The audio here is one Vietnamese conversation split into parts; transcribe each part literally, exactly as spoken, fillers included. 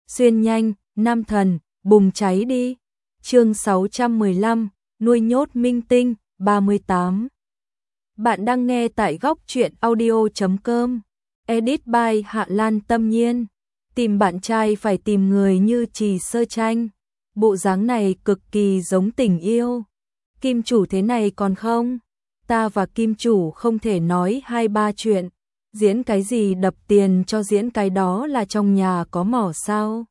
xuyên nhanh, nam thần, bùng cháy đi. Chương sáu trăm mười lăm, nuôi nhốt minh tinh, ba mươi tám. Bạn đang nghe tại góc truyện audio chấm com. Edit by Hạ Lan Tâm Nhiên. Tìm bạn trai phải tìm người như Trì Sơ Tranh. Bộ dáng này cực kỳ giống tình yêu. Kim chủ thế này còn không? Ta và kim chủ không thể nói hai ba chuyện. Diễn cái gì đập tiền cho diễn cái đó là trong nhà có mỏ sao?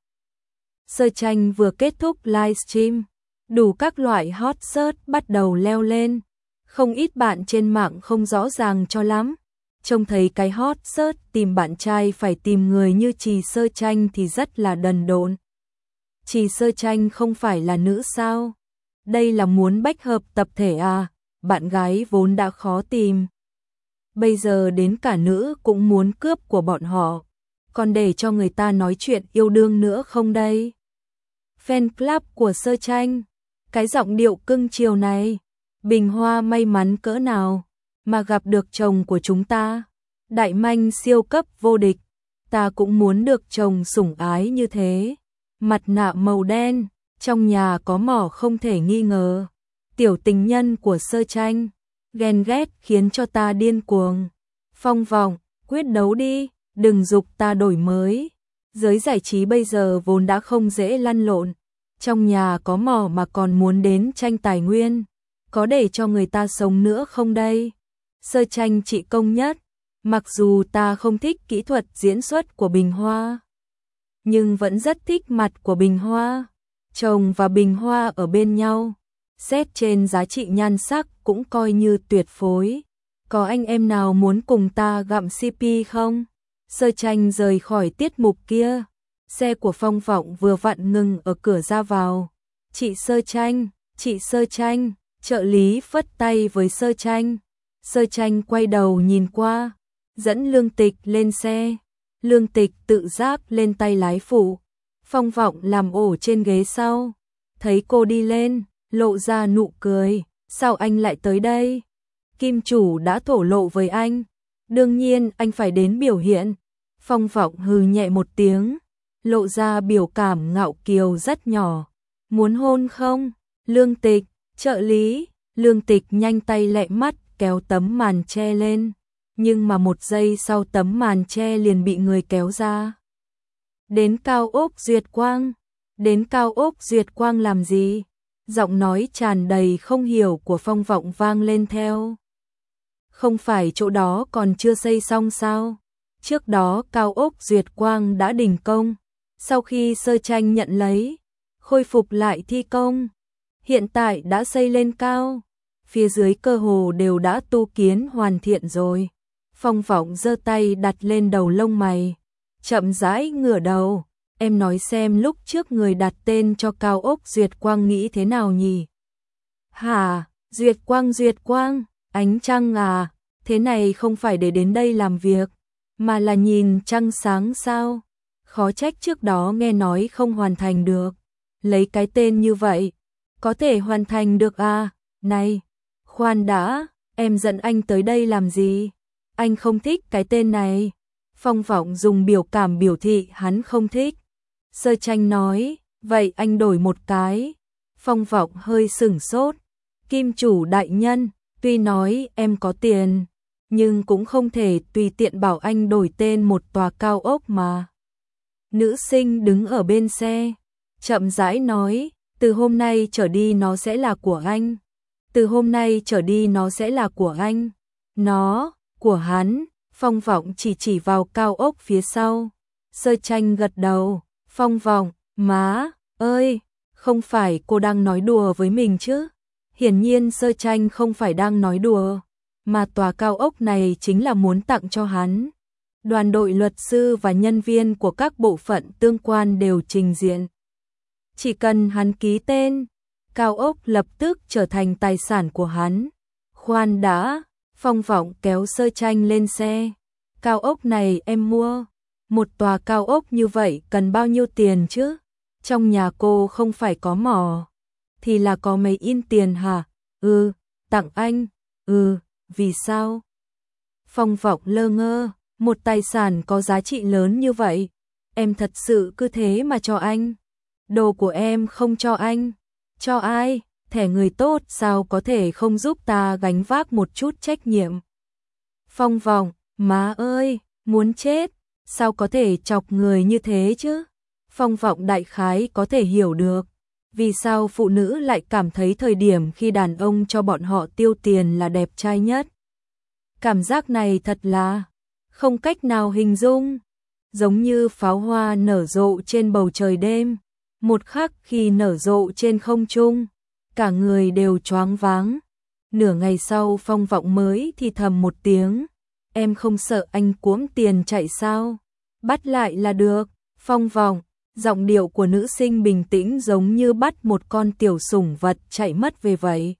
Sơ Tranh vừa kết thúc livestream, đủ các loại hot search bắt đầu leo lên. Không ít bạn trên mạng không rõ ràng cho lắm. Trông thấy cái hot search tìm bạn trai phải tìm người như Trì Sơ Tranh thì rất là đần độn. Trì Sơ Tranh không phải là nữ sao? Đây là muốn bách hợp tập thể à? Bạn gái vốn đã khó tìm. Bây giờ đến cả nữ cũng muốn cướp của bọn họ. Còn để cho người ta nói chuyện yêu đương nữa không đây? Fan club của Sơ Tranh. Cái giọng điệu cưng chiều này. Bình Hoa may mắn cỡ nào mà gặp được chồng của chúng ta. Đại manh siêu cấp vô địch. Ta cũng muốn được chồng sủng ái như thế. Mặt nạ màu đen, trong nhà có mỏ không thể nghi ngờ. Tiểu tình nhân của Sơ Tranh. Ghen ghét khiến cho ta điên cuồng. Phong vọng, quyết đấu đi, đừng giục ta đổi mới. Giới giải trí bây giờ vốn đã không dễ lăn lộn. Trong nhà có mỏ mà còn muốn đến tranh tài nguyên. Có để cho người ta sống nữa không đây? Sơ Tranh trị công nhất. Mặc dù ta không thích kỹ thuật diễn xuất của Bình Hoa, nhưng vẫn rất thích mặt của Bình Hoa. Chồng và Bình Hoa ở bên nhau, xét trên giá trị nhan sắc cũng coi như tuyệt phối. Có anh em nào muốn cùng ta gặm xê pê không? Sơ Tranh rời khỏi tiết mục kia. Xe của Phong Vọng vừa vặn ngừng ở cửa ra vào. Chị Sơ Tranh, chị Sơ Tranh, trợ lý phất tay với Sơ Tranh. Sơ Tranh quay đầu nhìn qua, dẫn Lương Tịch lên xe. Lương Tịch tự giác lên tay lái phụ. Phong Vọng làm ổ trên ghế sau. Thấy cô đi lên, lộ ra nụ cười. Sao anh lại tới đây? Kim chủ đã thổ lộ với anh. Đương nhiên anh phải đến biểu hiện. Phong Vọng hừ nhẹ một tiếng, lộ ra biểu cảm ngạo kiều rất nhỏ. Muốn hôn không? Lương Tịch, trợ lý. Lương Tịch nhanh tay lẹ mắt kéo tấm màn che lên. Nhưng mà một giây sau tấm màn che liền bị người kéo ra. Đến cao ốc Duyệt Quang. Đến cao ốc Duyệt Quang làm gì? Giọng nói tràn đầy không hiểu của Phong Vọng vang lên theo. Không phải chỗ đó còn chưa xây xong sao? Trước đó cao ốc Duyệt Quang đã đình công. Sau khi Sơ Tranh nhận lấy, khôi phục lại thi công. Hiện tại đã xây lên cao. Phía dưới cơ hồ đều đã tu kiến hoàn thiện rồi. Phong Vọng giơ tay đặt lên đầu lông mày. Chậm rãi ngửa đầu. Em nói xem lúc trước người đặt tên cho cao ốc Duyệt Quang nghĩ thế nào nhỉ? Hả? Duyệt Quang Duyệt Quang? Ánh trăng à? Thế này không phải để đến đây làm việc, mà là nhìn trăng sáng sao? Khó trách trước đó nghe nói không hoàn thành được. Lấy cái tên như vậy, có thể hoàn thành được à? Này, khoan đã, em dẫn anh tới đây làm gì? Anh không thích cái tên này. Phong Vọng dùng biểu cảm biểu thị hắn không thích. Sơ Tranh nói, vậy anh đổi một cái. Phong Vọng hơi sửng sốt. Kim chủ đại nhân, tuy nói em có tiền, nhưng cũng không thể tùy tiện bảo anh đổi tên một tòa cao ốc mà. Nữ sinh đứng ở bên xe, chậm rãi nói, từ hôm nay trở đi nó sẽ là của anh. Từ hôm nay trở đi nó sẽ là của anh. Nó, của hắn. Phong Vọng chỉ chỉ vào cao ốc phía sau. Sơ Tranh gật đầu. Phong Vọng, má, ơi, không phải cô đang nói đùa với mình chứ? Hiển nhiên Sơ Tranh không phải đang nói đùa, mà tòa cao ốc này chính là muốn tặng cho hắn. Đoàn đội luật sư và nhân viên của các bộ phận tương quan đều trình diện. Chỉ cần hắn ký tên, cao ốc lập tức trở thành tài sản của hắn. Khoan đã, Phong Vọng kéo Sơ Tranh lên xe. Cao ốc này em mua. Một tòa cao ốc như vậy cần bao nhiêu tiền chứ? Trong nhà cô không phải có mỏ, thì là có mấy in tiền hả? Ừ, tặng anh. Ừ, vì sao? Phong Vọng lơ ngơ, một tài sản có giá trị lớn như vậy, em thật sự cứ thế mà cho anh. Đồ của em không cho anh. Cho ai? Thẻ người tốt sao có thể không giúp ta gánh vác một chút trách nhiệm. Phong Vọng, má ơi, muốn chết, sao có thể chọc người như thế chứ? Phong Vọng đại khái có thể hiểu được, vì sao phụ nữ lại cảm thấy thời điểm khi đàn ông cho bọn họ tiêu tiền là đẹp trai nhất. Cảm giác này thật là không cách nào hình dung, giống như pháo hoa nở rộ trên bầu trời đêm, một khắc khi nở rộ trên không trung, cả người đều choáng váng. Nửa ngày sau Phong Vọng mới thì thầm một tiếng, em không sợ anh cuỗm tiền chạy sao? Bắt lại là được. Phong Vọng, giọng điệu của nữ sinh bình tĩnh giống như bắt một con tiểu sủng vật chạy mất về vậy.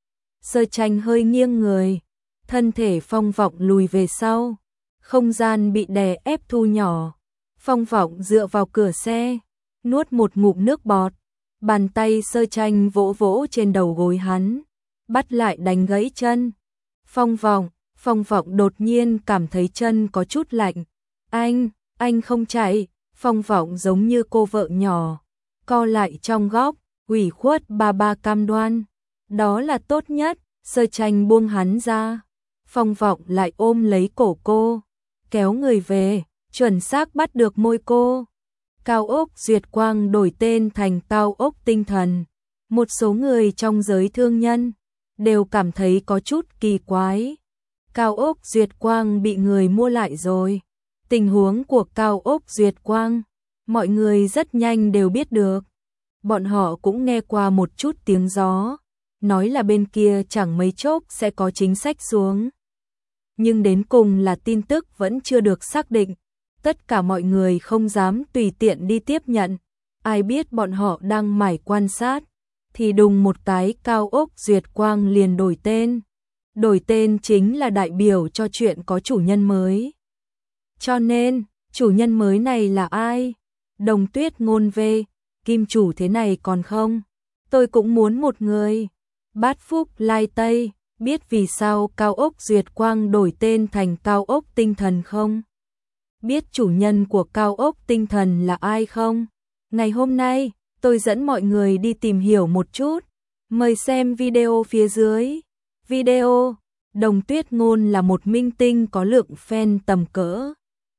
Sơ Tranh hơi nghiêng người, thân thể Phong Vọng lùi về sau, không gian bị đè ép thu nhỏ. Phong Vọng dựa vào cửa xe, nuốt một ngụm nước bọt, bàn tay Sơ Tranh vỗ vỗ trên đầu gối hắn, bắt lại đánh gãy chân. Phong Vọng, Phong Vọng đột nhiên cảm thấy chân có chút lạnh. Anh, anh không chạy. Phong Vọng giống như cô vợ nhỏ, co lại trong góc, ủy khuất ba ba cam đoan. Đó là tốt nhất. Sơ Tranh buông hắn ra. Phong Vọng lại ôm lấy cổ cô, kéo người về, chuẩn xác bắt được môi cô. Cao ốc Duyệt Quang đổi tên thành Cao ốc Tinh Thần. Một số người trong giới thương nhân đều cảm thấy có chút kỳ quái. Cao ốc Duyệt Quang bị người mua lại rồi. Tình huống của Cao ốc Duyệt Quang, mọi người rất nhanh đều biết được. Bọn họ cũng nghe qua một chút tiếng gió, nói là bên kia chẳng mấy chốc sẽ có chính sách xuống. Nhưng đến cùng là tin tức vẫn chưa được xác định. Tất cả mọi người không dám tùy tiện đi tiếp nhận. Ai biết bọn họ đang mải quan sát, thì đùng một cái Cao ốc Duyệt Quang liền đổi tên. Đổi tên chính là đại biểu cho chuyện có chủ nhân mới. Cho nên, chủ nhân mới này là ai? Đồng Tuyết Ngôn về, kim chủ thế này còn không? Tôi cũng muốn một người. Bát Phúc Lai Tây, biết vì sao Cao ốc Duyệt Quang đổi tên thành Cao ốc Tinh Thần không? Biết chủ nhân của Cao ốc Tinh Thần là ai không? Ngày hôm nay, tôi dẫn mọi người đi tìm hiểu một chút. Mời xem video phía dưới. Video, Đồng Tuyết Ngôn là một minh tinh có lượng fan tầm cỡ.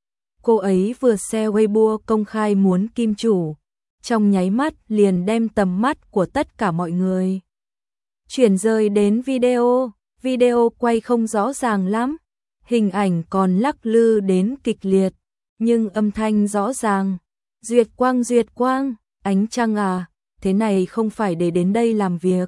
Cô ấy vừa share Weibo công khai muốn kim chủ, trong nháy mắt liền đem tầm mắt của tất cả mọi người chuyển rời đến video. Video quay không rõ ràng lắm, hình ảnh còn lắc lư đến kịch liệt, nhưng âm thanh rõ ràng. Duyệt Quang, Duyệt Quang, ánh trăng à, thế này không phải để đến đây làm việc,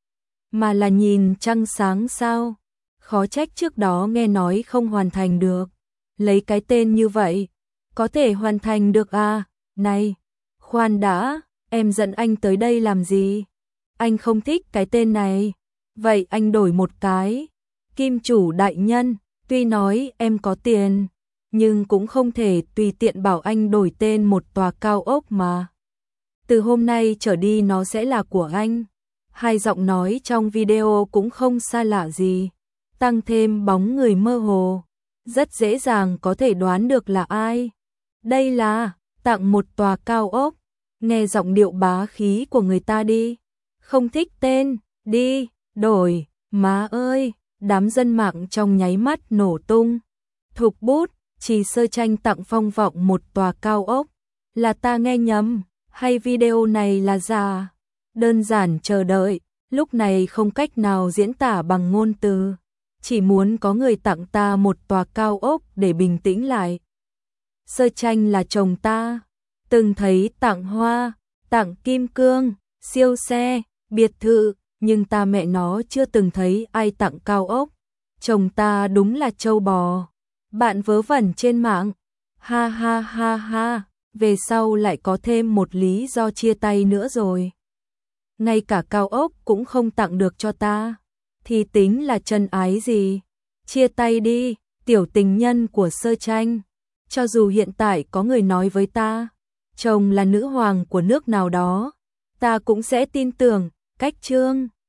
mà là nhìn trăng sáng sao? Khó trách trước đó nghe nói không hoàn thành được. Lấy cái tên như vậy, có thể hoàn thành được à? Này, khoan đã, em dẫn anh tới đây làm gì? Anh không thích cái tên này. Vậy anh đổi một cái. Kim chủ đại nhân, tuy nói em có tiền, nhưng cũng không thể tùy tiện bảo anh đổi tên một tòa cao ốc mà. Từ hôm nay trở đi nó sẽ là của anh. Hai giọng nói trong video cũng không xa lạ gì, tăng thêm bóng người mơ hồ, rất dễ dàng có thể đoán được là ai. Đây là tặng một tòa cao ốc. Nghe giọng điệu bá khí của người ta đi. Không thích tên, đi, đổi. Má ơi, đám dân mạng trong nháy mắt nổ tung. Thục bút, Chỉ Sơ Tranh tặng Phong Vọng một tòa cao ốc. Là ta nghe nhầm, hay video này là giả? Đơn giản chờ đợi, lúc này không cách nào diễn tả bằng ngôn từ. Chỉ muốn có người tặng ta một tòa cao ốc để bình tĩnh lại. Sơ Tranh là chồng ta, từng thấy tặng hoa, tặng kim cương, siêu xe, biệt thự, nhưng ta mẹ nó chưa từng thấy ai tặng cao ốc. Chồng ta đúng là trâu bò. Bạn vớ vẩn trên mạng. Ha ha ha ha, về sau lại có thêm một lý do chia tay nữa rồi. Ngay cả cao ốc cũng không tặng được cho ta, thì tính là chân ái gì? Chia tay đi, tiểu tình nhân của Sơ Tranh. Cho dù hiện tại có người nói với ta, chồng là nữ hoàng của nước nào đó, ta cũng sẽ tin tưởng. Cách chương